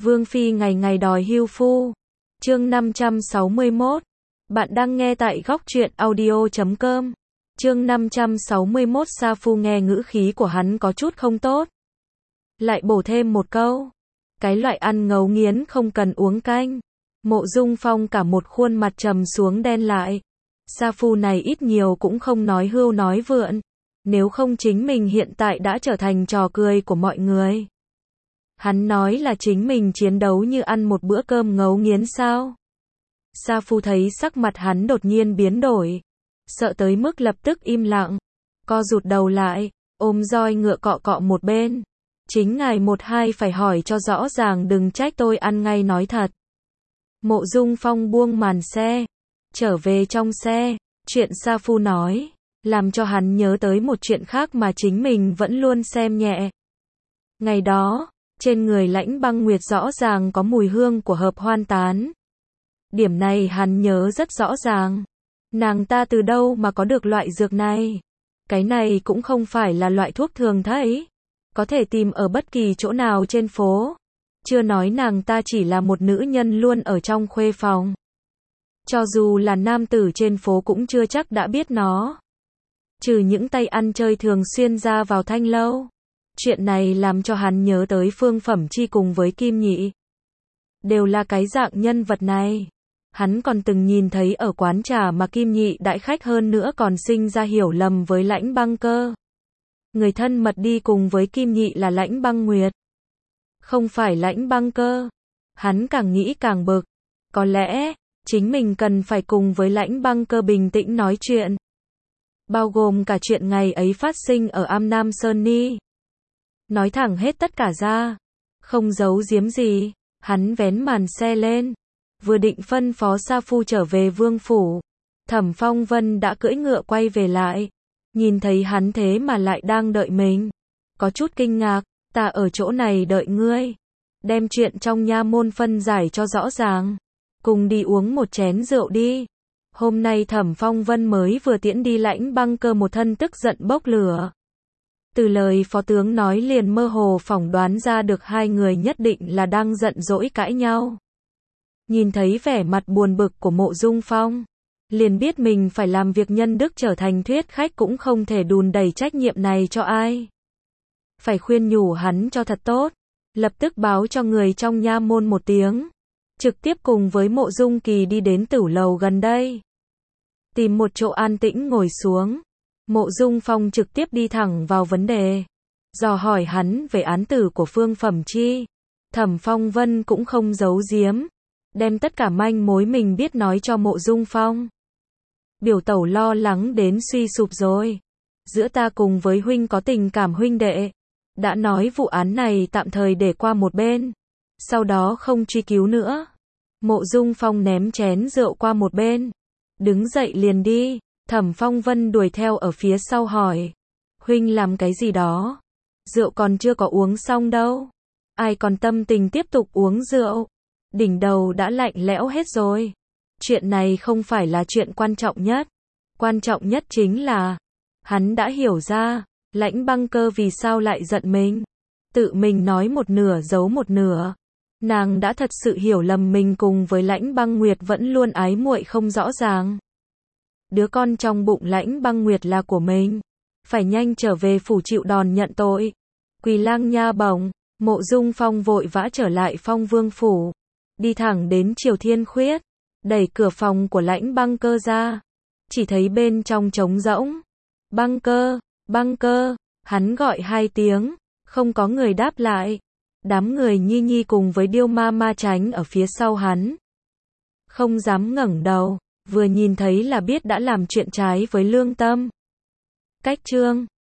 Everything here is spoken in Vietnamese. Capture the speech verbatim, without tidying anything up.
Vương Phi ngày ngày đòi hưu phu. Chương năm trăm sáu mươi mốt. Bạn đang nghe tại góc truyện audio chấm com. Chương năm trăm sáu mươi mốt. Sa Phu nghe ngữ khí của hắn có chút không tốt, lại bổ thêm một câu. Cái loại ăn ngấu nghiến không cần uống canh. Mộ Dung Phong cả một khuôn mặt trầm xuống đen lại. Sa Phu này ít nhiều cũng không nói hưu nói vượn. Nếu không chính mình hiện tại đã trở thành trò cười của mọi người. Hắn nói là chính mình chiến đấu như ăn một bữa cơm ngấu nghiến sao? Sa Phu thấy sắc mặt hắn đột nhiên biến đổi, sợ tới mức lập tức im lặng, co rụt đầu lại, ôm roi ngựa cọ cọ một bên. Chính ngài một hai phải hỏi cho rõ ràng, đừng trách tôi ăn ngay nói thật. Mộ Dung Phong buông màn xe, trở về trong xe. Chuyện Sa Phu nói, làm cho hắn nhớ tới một chuyện khác mà chính mình vẫn luôn xem nhẹ. Ngày đó, trên người Lãnh Băng Nguyệt rõ ràng có mùi hương của hợp hoan tán. Điểm này hắn nhớ rất rõ ràng. Nàng ta từ đâu mà có được loại dược này? Cái này cũng không phải là loại thuốc thường thấy, có thể tìm ở bất kỳ chỗ nào trên phố. Chưa nói nàng ta chỉ là một nữ nhân luôn ở trong khuê phòng. Cho dù là nam tử trên phố cũng chưa chắc đã biết nó. Trừ những tay ăn chơi thường xuyên ra vào thanh lâu. Chuyện này làm cho hắn nhớ tới Phương Phẩm Chi cùng với Kim Nhị. Đều là cái dạng nhân vật này. Hắn còn từng nhìn thấy ở quán trà mà Kim Nhị đãi khách, hơn nữa còn sinh ra hiểu lầm với Lãnh Băng Cơ. Người thân mật đi cùng với Kim Nhị là Lãnh Băng Nguyệt, không phải Lãnh Băng Cơ. Hắn càng nghĩ càng bực. Có lẽ, chính mình cần phải cùng với Lãnh Băng Cơ bình tĩnh nói chuyện. Bao gồm cả chuyện ngày ấy phát sinh ở Am Nam Sơn Ni. Nói thẳng hết tất cả ra, không giấu giếm gì. Hắn vén màn xe lên, vừa định phân phó Sa Phu trở về vương phủ. Thẩm Phong Vân đã cưỡi ngựa quay về lại, nhìn thấy hắn thế mà lại đang đợi mình, có chút kinh ngạc. Ta ở chỗ này đợi ngươi, đem chuyện trong nha môn phân giải cho rõ ràng, cùng đi uống một chén rượu đi. Hôm nay Thẩm Phong Vân mới vừa tiễn đi Lãnh Băng Cơ một thân tức giận bốc lửa. Từ lời phó tướng nói liền mơ hồ phỏng đoán ra được hai người nhất định là đang giận dỗi cãi nhau. Nhìn thấy vẻ mặt buồn bực của Mộ Dung Phong, liền biết mình phải làm việc nhân đức, trở thành thuyết khách cũng không thể đùn đẩy trách nhiệm này cho ai. Phải khuyên nhủ hắn cho thật tốt, lập tức báo cho người trong nha môn một tiếng, trực tiếp cùng với Mộ Dung Kỳ đi đến tử lầu gần đây, tìm một chỗ an tĩnh ngồi xuống. Mộ Dung Phong trực tiếp đi thẳng vào vấn đề, dò hỏi hắn về án tử của Phương Phẩm Chi. Thẩm Phong Vân cũng không giấu giếm, đem tất cả manh mối mình biết nói cho Mộ Dung Phong. Biểu tẩu lo lắng đến suy sụp rồi. Giữa ta cùng với huynh có tình cảm huynh đệ, đã nói vụ án này tạm thời để qua một bên, sau đó không truy cứu nữa. Mộ Dung Phong ném chén rượu qua một bên, đứng dậy liền đi. Thẩm Phong Vân đuổi theo ở phía sau hỏi, huynh làm cái gì đó? Rượu còn chưa có uống xong đâu, ai còn tâm tình tiếp tục uống rượu? Đỉnh đầu đã lạnh lẽo hết rồi. Chuyện này không phải là chuyện quan trọng nhất. Quan trọng nhất chính là, hắn đã hiểu ra, Lãnh Băng Cơ vì sao lại giận mình. Tự mình nói một nửa giấu một nửa. Nàng đã thật sự hiểu lầm mình cùng với Lãnh Băng Nguyệt vẫn luôn ái muội không rõ ràng. Đứa con trong bụng Lãnh Băng Nguyệt là của mình, phải nhanh trở về phủ chịu đòn nhận tội. Quỳ lang nha bổng. Mộ Dung Phong vội vã trở lại Phong Vương phủ, đi thẳng đến Triều Thiên Khuyết, đẩy cửa phòng của Lãnh Băng Cơ ra, chỉ thấy bên trong trống rỗng. Băng Cơ, Băng Cơ, hắn gọi hai tiếng, không có người đáp lại. Đám người Nhi Nhi cùng với Điêu Ma Ma tránh ở phía sau hắn, không dám ngẩng đầu, vừa nhìn thấy là biết đã làm chuyện trái với lương tâm. Cách chương